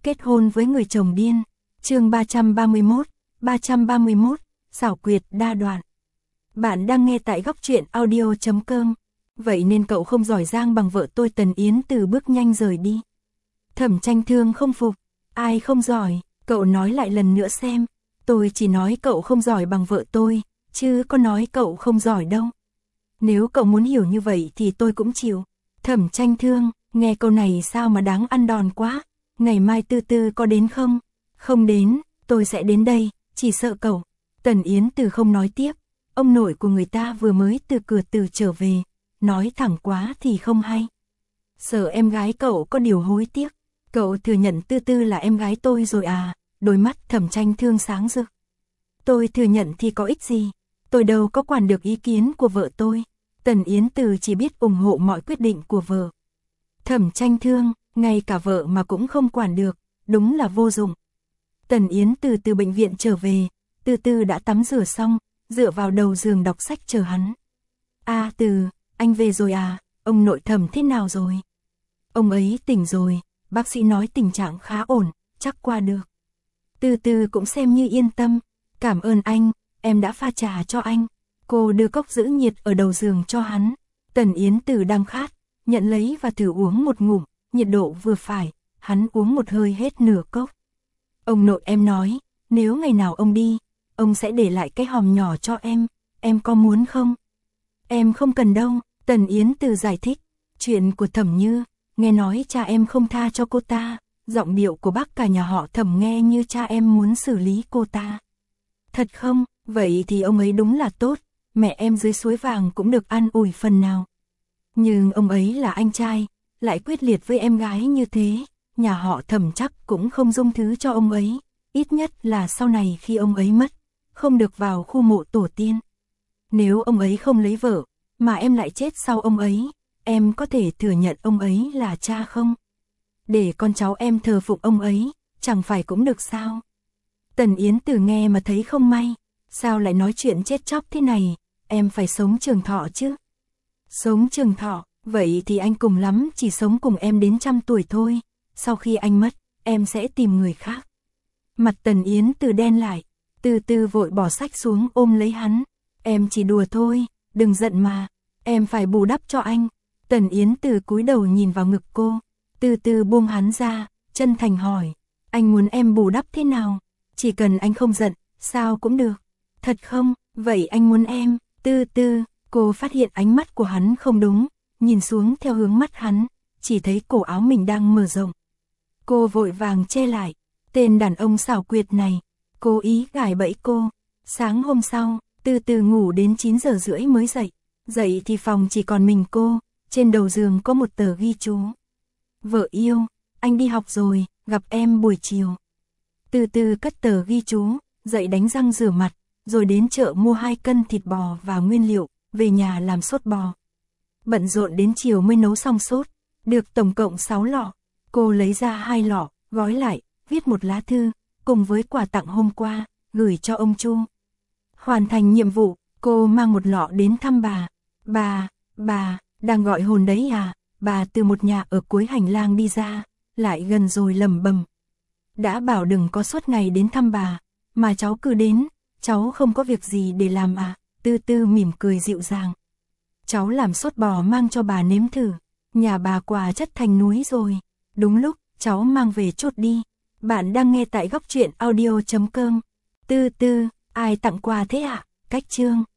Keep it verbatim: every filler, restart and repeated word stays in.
Kết hôn với người chồng điên. Chương ba trăm ba mươi mốt, ba trăm ba mươi mốt, xảo quyệt đa đoạn. Bạn đang nghe tại góc truyện audio chấm com. Vậy nên cậu không giỏi giang bằng vợ tôi. Tần Yến Từ bước nhanh rời đi. Thẩm Tranh Thương không phục. Ai không giỏi, cậu nói lại lần nữa xem. Tôi chỉ nói cậu không giỏi bằng vợ tôi, chứ có nói cậu không giỏi đâu. Nếu cậu muốn hiểu như vậy thì tôi cũng chịu. Thẩm Tranh Thương, nghe câu này sao mà đáng ăn đòn quá. Ngày mai Tư Tư có đến không? Không đến, tôi sẽ đến đây, chỉ sợ cậu. Tần Yến Từ không nói tiếp. Ông nội của người ta vừa mới từ cửa từ trở về, nói thẳng quá thì không hay. Sợ em gái cậu có điều hối tiếc. Cậu thừa nhận Tư Tư là em gái tôi rồi à? Đôi mắt Thẩm Tranh Thương sáng rực. Tôi thừa nhận thì có ích gì? Tôi đâu có quản được ý kiến của vợ tôi. Tần Yến Từ chỉ biết ủng hộ mọi quyết định của vợ. Thẩm Tranh Thương, ngay cả vợ mà cũng không quản được, đúng là vô dụng. Tần Yến Từ từ bệnh viện trở về, Tư Tư đã tắm rửa xong, dựa vào đầu giường đọc sách chờ hắn. A Từ, anh về rồi à? Ông nội Thẩm thế nào rồi? Ông ấy tỉnh rồi, bác sĩ nói tình trạng khá ổn, chắc qua được. Tư Tư cũng xem như yên tâm. Cảm ơn anh, em đã pha trà cho anh. Cô đưa cốc giữ nhiệt ở đầu giường cho hắn. Tần Yến Từ đang khát, nhận lấy và thử uống một ngụm, nhiệt độ vừa phải, hắn uống một hơi hết nửa cốc. Ông nội em nói, nếu ngày nào ông đi, ông sẽ để lại cái hòm nhỏ cho em, em có muốn không? Em không cần đâu, Tần Yến Từ giải thích. Chuyện của Thẩm Như, nghe nói cha em không tha cho cô ta, giọng điệu của bác cả nhà họ Thẩm nghe như cha em muốn xử lý cô ta. Thật không? Vậy thì ông ấy đúng là tốt, mẹ em dưới suối vàng cũng được an ủi phần nào. Nhưng ông ấy là anh trai, lại quyết liệt với em gái như thế, nhà họ Thẩm chắc cũng không dung thứ cho ông ấy, ít nhất là sau này khi ông ấy mất, không được vào khu mộ tổ tiên. Nếu ông ấy không lấy vợ, mà em lại chết sau ông ấy, em có thể thừa nhận ông ấy là cha không? Để con cháu em thờ phụng ông ấy, chẳng phải cũng được sao? Tần Yến Từ nghe mà thấy không may, sao lại nói chuyện chết chóc thế này, em phải sống trường thọ chứ. Sống trường thọ, vậy thì anh cùng lắm chỉ sống cùng em đến trăm tuổi thôi, sau khi anh mất, em sẽ tìm người khác. Mặt Tần Yến Từ đen lại, Từ Từ vội bỏ sách xuống ôm lấy hắn. Em chỉ đùa thôi, đừng giận mà, em phải bù đắp cho anh. Tần Yến Từ cúi đầu nhìn vào ngực cô, Từ Từ buông hắn ra, chân thành hỏi, anh muốn em bù đắp thế nào? Chỉ cần anh không giận, sao cũng được. Thật không? Vậy anh muốn em, Tư Tư. Cô phát hiện ánh mắt của hắn không đúng, nhìn xuống theo hướng mắt hắn, chỉ thấy cổ áo mình đang mở rộng. Cô vội vàng che lại, tên đàn ông xảo quyệt này, cố ý gài bẫy cô. Sáng hôm sau, Tư Tư ngủ đến chín giờ rưỡi mới dậy, dậy thì phòng chỉ còn mình cô, trên đầu giường có một tờ ghi chú. Vợ yêu, anh đi học rồi, gặp em buổi chiều. Tư Tư cất tờ ghi chú, dậy đánh răng rửa mặt, rồi đến chợ mua hai cân thịt bò và nguyên liệu, về nhà làm sốt bò. Bận rộn đến chiều mới nấu xong sốt, được tổng cộng sáu lọ. Cô lấy ra hai lọ, gói lại, viết một lá thư, cùng với quà tặng hôm qua, gửi cho ông Chu. Hoàn thành nhiệm vụ, cô mang một lọ đến thăm bà. Bà, bà, đang gọi hồn đấy à? Bà từ một nhà ở cuối hành lang đi ra, lại gần rồi lẩm bẩm. Đã bảo đừng có suốt ngày đến thăm bà, mà cháu cứ đến, cháu không có việc gì để làm à? Tư Tư mỉm cười dịu dàng. Cháu làm sốt bò mang cho bà nếm thử, nhà bà quà chất thành núi rồi. Đúng lúc, cháu mang về chốt đi. Bạn đang nghe tại góc truyện audio chấm com. Tư Tư, ai tặng quà thế ạ? À? Cách chương.